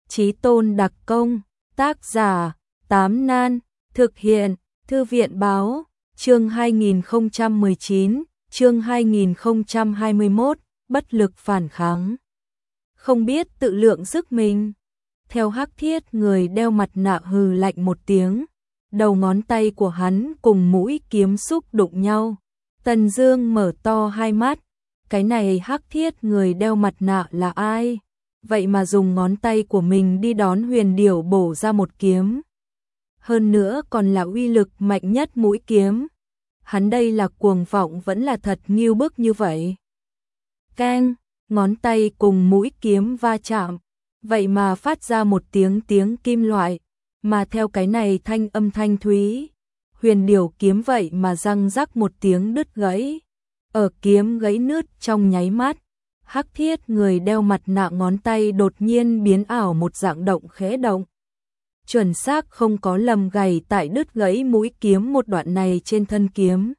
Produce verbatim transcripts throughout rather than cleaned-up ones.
Chí tôn đặc công, tác giả, Tám Nan, thực hiện, Thư viện báo, chương hai nghìn không trăm mười chín, chương hai nghìn không trăm hai mươi mốt, bất lực phản kháng. Không biết tự lượng sức mình. Theo Hắc Thiết người đeo mặt nạ hừ lạnh một tiếng, đầu ngón tay của hắn cùng mũi kiếm xúc đụng nhau. Tần Dương mở to hai mắt, cái này Hắc Thiết người đeo mặt nạ là ai? Vậy mà dùng ngón tay của mình đi đón Huyền Điểu bổ ra một kiếm. Hơn nữa còn là uy lực mạnh nhất mũi kiếm. Hắn đây là cuồng vọng vẫn là thật nghiêu bức như vậy. Keng, ngón tay cùng mũi kiếm va chạm, vậy mà phát ra một tiếng tiếng kim loại, mà theo cái này thanh âm thanh thúy, Huyền Điểu kiếm vậy mà răng rắc một tiếng đứt gãy. Ở kiếm gãy nứt trong nháy mắt, Hắc Thiết người đeo mặt nạ ngón tay đột nhiên biến ảo một dạng động khẽ động. Chuẩn xác không có lầm gảy tại đứt gãy mũi kiếm một đoạn này trên thân kiếm.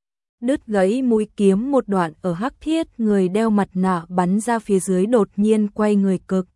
Đứt gãy mũi kiếm một đoạn ở Hắc Thiết người đeo mặt nạ bắn ra phía dưới đột nhiên quay người cực.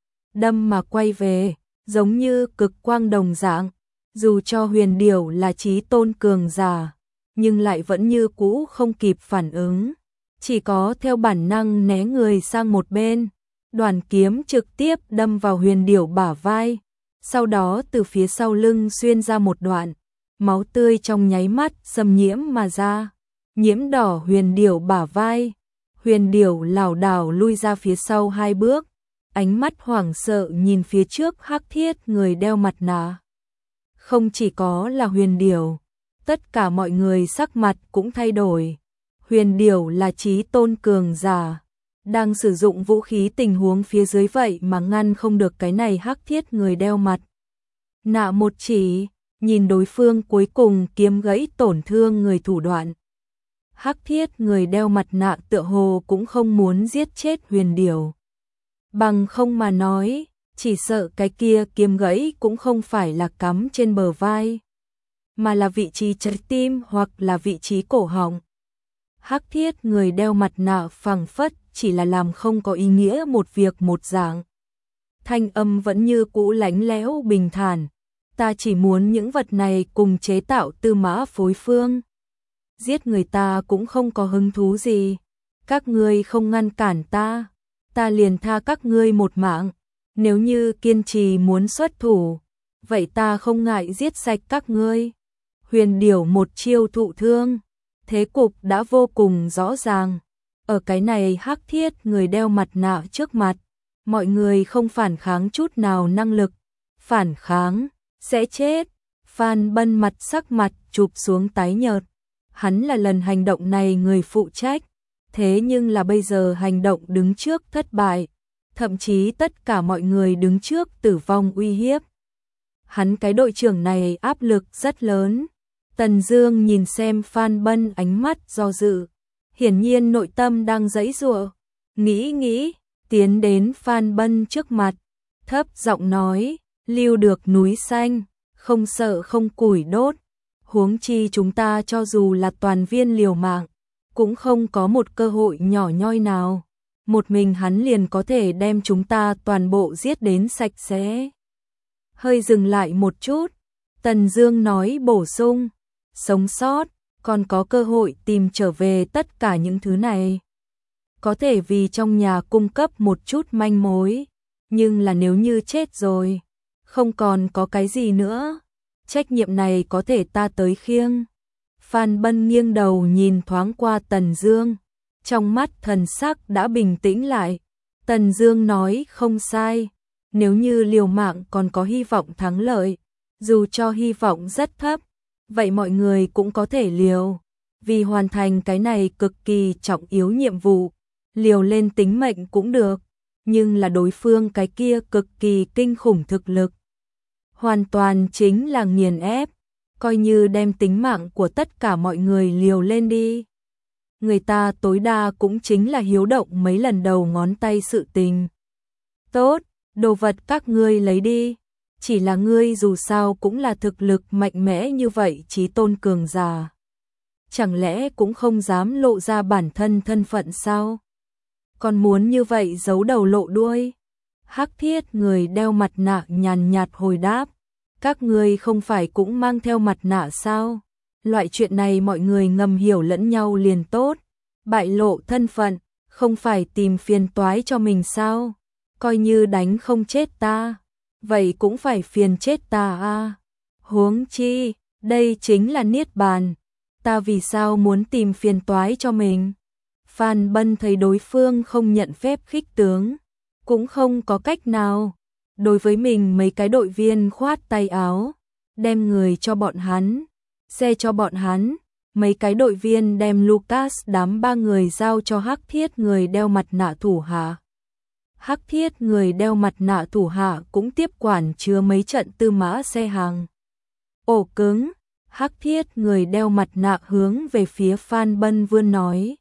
Đâm mà quay về, giống như cực quang đồng dạng, dù cho Huyền Điểu là chí tôn cường giả, nhưng lại vẫn như cũ không kịp phản ứng. Chỉ có theo bản năng né người sang một bên, đoàn kiếm trực tiếp đâm vào Huyền Điểu bả vai, sau đó từ phía sau lưng xuyên ra một đoạn, máu tươi trong nháy mắt xâm nhiễm mà ra, nhiễm đỏ Huyền Điểu bả vai. Huyền Điểu lảo đảo lui ra phía sau hai bước, ánh mắt hoảng sợ nhìn phía trước Hắc Thiết người đeo mặt nạ. Không chỉ có là Huyền Điểu, tất cả mọi người sắc mặt cũng thay đổi. Huyền Điểu là chí tôn cường giả, đang sử dụng vũ khí tình huống phía dưới vậy mà ngăn không được cái này Hắc Thiết người đeo mặt nạ một chỉ, nhìn đối phương cuối cùng kiếm gãy tổn thương người thủ đoạn. Hắc Thiết người đeo mặt nạ tựa hồ cũng không muốn giết chết Huyền Điểu. Bằng không mà nói, chỉ sợ cái kia kiếm gãy cũng không phải là cắm trên bờ vai, mà là vị trí trái tim hoặc là vị trí cổ họng. Hắc Thiết người đeo mặt nạ phảng phất chỉ là làm không có ý nghĩa một việc một dạng. Thanh âm vẫn như cũ lạnh lẽo bình thản, ta chỉ muốn những vật này cùng chế tạo tư mã phối phương. Giết người ta cũng không có hứng thú gì, các ngươi không ngăn cản ta, ta liền tha các ngươi một mạng. Nếu như kiên trì muốn xuất thủ, vậy ta không ngại giết sạch các ngươi. Huyền Điểu một chiêu thụ thương, thế cục đã vô cùng rõ ràng. Ở cái này Hắc Thiết người đeo mặt nạ trước mặt, mọi người không phản kháng chút nào năng lực. Phản kháng, sẽ chết. Phan Bân mặt sắc mặt chụp xuống tái nhợt. Hắn là lần hành động này người phụ trách, thế nhưng là bây giờ hành động đứng trước thất bại. Thậm chí tất cả mọi người đứng trước tử vong uy hiếp. Hắn cái đội trưởng này áp lực rất lớn. Tần Dương nhìn xem Phan Bân ánh mắt do dự, hiển nhiên nội tâm đang giãy giụa, nghĩ nghĩ, tiến đến Phan Bân trước mặt, thấp giọng nói, lưu được núi xanh, không sợ không củi đốt, huống chi chúng ta cho dù là toàn viên liều mạng, cũng không có một cơ hội nhỏ nhoi nào. Một mình hắn liền có thể đem chúng ta toàn bộ giết đến sạch sẽ. Hơi dừng lại một chút, Tần Dương nói bổ sung, sống sót, còn có cơ hội tìm trở về tất cả những thứ này. Có thể vì trong nhà cung cấp một chút manh mối, nhưng là nếu như chết rồi, không còn có cái gì nữa, trách nhiệm này có thể ta tới khiêng. Phan Bân nghiêng đầu nhìn thoáng qua Tần Dương, trong mắt thần sắc đã bình tĩnh lại. Tần Dương nói không sai, nếu như liều mạng còn có hy vọng thắng lợi, dù cho hy vọng rất thấp, vậy mọi người cũng có thể liều, vì hoàn thành cái này cực kỳ trọng yếu nhiệm vụ, liều lên tính mệnh cũng được, nhưng là đối phương cái kia cực kỳ kinh khủng thực lực, hoàn toàn chính là nghiền ép, coi như đem tính mạng của tất cả mọi người liều lên đi. Người ta tối đa cũng chính là hiếu động mấy lần đầu ngón tay sự tình. Tốt, đồ vật các ngươi lấy đi, chỉ là ngươi dù sao cũng là thực lực mạnh mẽ như vậy chí tôn cường giả. Chẳng lẽ cũng không dám lộ ra bản thân thân phận sao? Còn muốn như vậy giấu đầu lộ đuôi? Hắc Thiết người đeo mặt nạ nhàn nhạt hồi đáp, các ngươi không phải cũng mang theo mặt nạ sao? Loại chuyện này mọi người ngầm hiểu lẫn nhau liền tốt, bại lộ thân phận, không phải tìm phiền toái cho mình sao? Coi như đánh không chết ta, vậy cũng phải phiền chết ta a. Huống chi, đây chính là niết bàn, ta vì sao muốn tìm phiền toái cho mình? Phan Bân thấy đối phương không nhận phép khích tướng, cũng không có cách nào. Đối với mình mấy cái đội viên khoát tay áo, đem người cho bọn hắn, xe cho bọn hắn, mấy cái đội viên đem Lucas đám ba người giao cho Hắc Thiết người đeo mặt nạ thủ hạ. Hắc Thiết người đeo mặt nạ thủ hạ cũng tiếp quản chứa mấy trận tư mã xe hàng. Ổ cứng, Hắc Thiết người đeo mặt nạ hướng về phía Phan Bân vươn nói.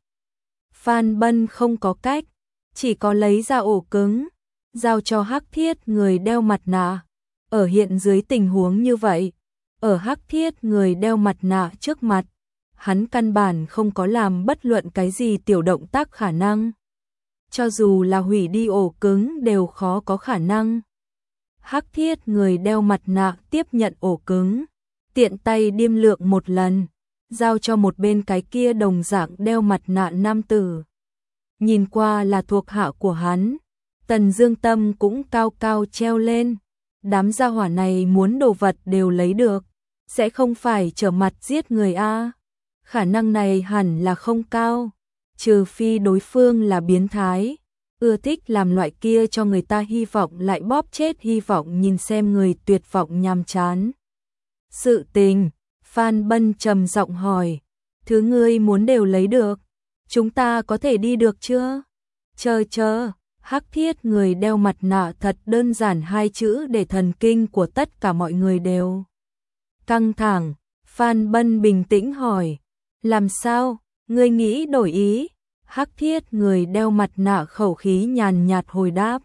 Phan Bân không có cách, chỉ có lấy ra ổ cứng, giao cho Hắc Thiết người đeo mặt nạ. Ở hiện dưới tình huống như vậy, ở Hắc Thiết người đeo mặt nạ trước mặt, hắn căn bản không có làm bất luận cái gì tiểu động tác khả năng. Cho dù là hủy đi ổ cứng đều khó có khả năng. Hắc Thiết người đeo mặt nạ tiếp nhận ổ cứng, tiện tay điêm lượng một lần, giao cho một bên cái kia đồng dạng đeo mặt nạ nam tử. Nhìn qua là thuộc hạ của hắn, Tần Dương tâm cũng cao cao treo lên. Đám gia hỏa này muốn đồ vật đều lấy được, sẽ không phải trở mặt giết người a. Khả năng này hẳn là không cao, trừ phi đối phương là biến thái, ưa thích làm loại kia cho người ta hy vọng lại bóp chết hy vọng nhìn xem người tuyệt vọng nhàm chán. Sự tình, Phan Bân trầm giọng hỏi, thứ ngươi muốn đều lấy được, chúng ta có thể đi được chưa? Chờ chờ, Hắc Thiết người đeo mặt nạ thật đơn giản hai chữ để thần kinh của tất cả mọi người đều căng thẳng. Phan Bân bình tĩnh hỏi, làm sao, ngươi nghĩ đổi ý? Hắc Thiết người đeo mặt nạ khẩu khí nhàn nhạt hồi đáp,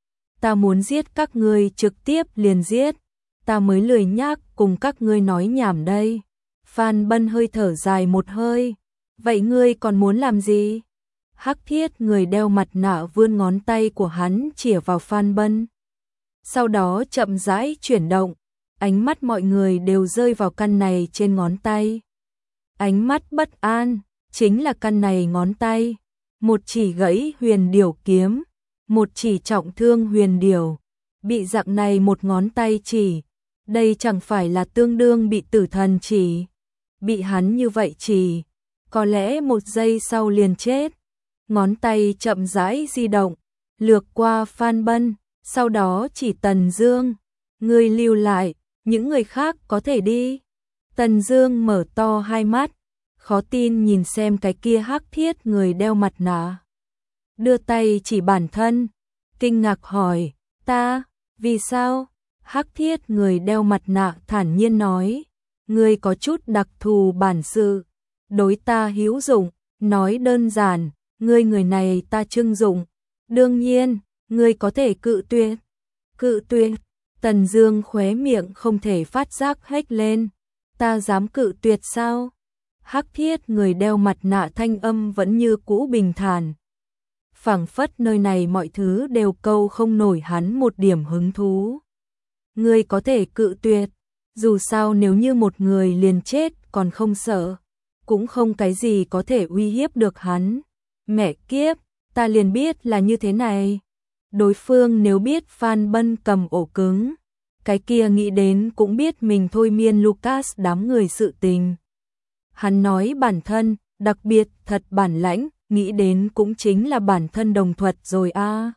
ta muốn giết các ngươi trực tiếp liền giết, ta mới lười nhác cùng các ngươi nói nhảm đây. Phan Bân hơi thở dài một hơi, vậy ngươi còn muốn làm gì? Hắc Thiết người đeo mặt nạ vươn ngón tay của hắn chĩa vào Phan Bân. Sau đó chậm rãi chuyển động, ánh mắt mọi người đều rơi vào căn này trên ngón tay. Ánh mắt bất an, chính là căn này ngón tay. Một chỉ gãy huyền điểu kiếm, một chỉ trọng thương huyền điểu. Bị dạng này một ngón tay chỉ, đây chẳng phải là tương đương bị tử thần chỉ. Bị hắn như vậy chỉ, có lẽ một giây sau liền chết. Ngón tay chậm rãi di động, lược qua Phan Bân, sau đó chỉ Tần Dương. Ngươi lưu lại, những người khác có thể đi. Tần Dương mở to hai mắt, khó tin nhìn xem cái kia Hắc Thiết người đeo mặt nạ. Đưa tay chỉ bản thân, kinh ngạc hỏi, ta, vì sao? Hắc Thiết người đeo mặt nạ thản nhiên nói, ngươi có chút đặc thù bản sự, đối ta hữu dụng, nói đơn giản, ngươi người này ta trưng dụng, đương nhiên, ngươi có thể cự tuyệt. Cự tuyệt? Tần Dương khóe miệng không thể phát giác hét lên, ta dám cự tuyệt sao? Hắc Thiết người đeo mặt nạ thanh âm vẫn như cũ bình thản, phảng phất nơi này mọi thứ đều câu không nổi hắn một điểm hứng thú. Ngươi có thể cự tuyệt, dù sao nếu như một người liền chết còn không sợ, cũng không cái gì có thể uy hiếp được hắn. Mẹ kiếp, ta liền biết là như thế này. Đối phương nếu biết Phan Bân cầm ổ cứng, cái kia nghĩ đến cũng biết mình thôi miên Lucas đám người sự tình. Hắn nói bản thân, đặc biệt thật bản lãnh, nghĩ đến cũng chính là bản thân đồng thuật rồi a. À.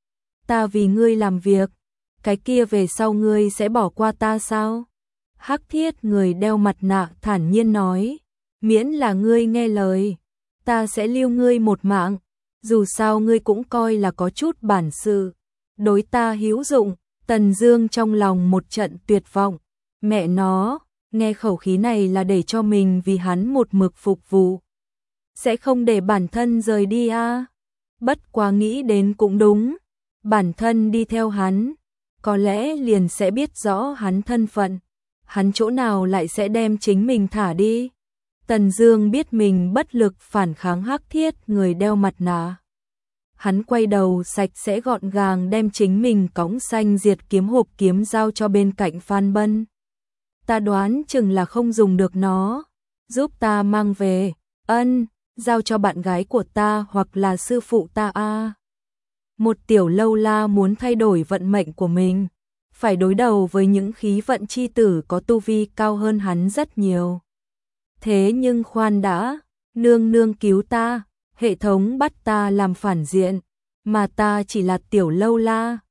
Ta vì ngươi làm việc, cái kia về sau ngươi sẽ bỏ qua ta sao? Hắc Thiết người đeo mặt nạ thản nhiên nói, miễn là ngươi nghe lời, ta sẽ lưu ngươi một mạng, dù sao ngươi cũng coi là có chút bản sự, đối ta hữu dụng. Tần Dương trong lòng một trận tuyệt vọng, mẹ nó, nghe khẩu khí này là để cho mình vì hắn một mực phục vụ, sẽ không để bản thân rời đi a. À? Bất quá nghĩ đến cũng đúng, bản thân đi theo hắn, có lẽ liền sẽ biết rõ hắn thân phận, hắn chỗ nào lại sẽ đem chính mình thả đi. Tần Dương biết mình bất lực phản kháng Hắc Thiết người đeo mặt nạ. hắn quay đầu sạch sẽ gọn gàng đem chính mình cõng xanh diệt kiếm hộp kiếm giao cho bên cạnh Phan Bân. Ta đoán chừng là không dùng được nó, giúp ta mang về, ân, giao cho bạn gái của ta hoặc là sư phụ ta a. Một tiểu lâu la muốn thay đổi vận mệnh của mình, phải đối đầu với những khí vận chi tử có tu vi cao hơn hắn rất nhiều. Thế nhưng khoan đã, nương nương cứu ta, hệ thống bắt ta làm phản diện, mà ta chỉ là tiểu lâu la,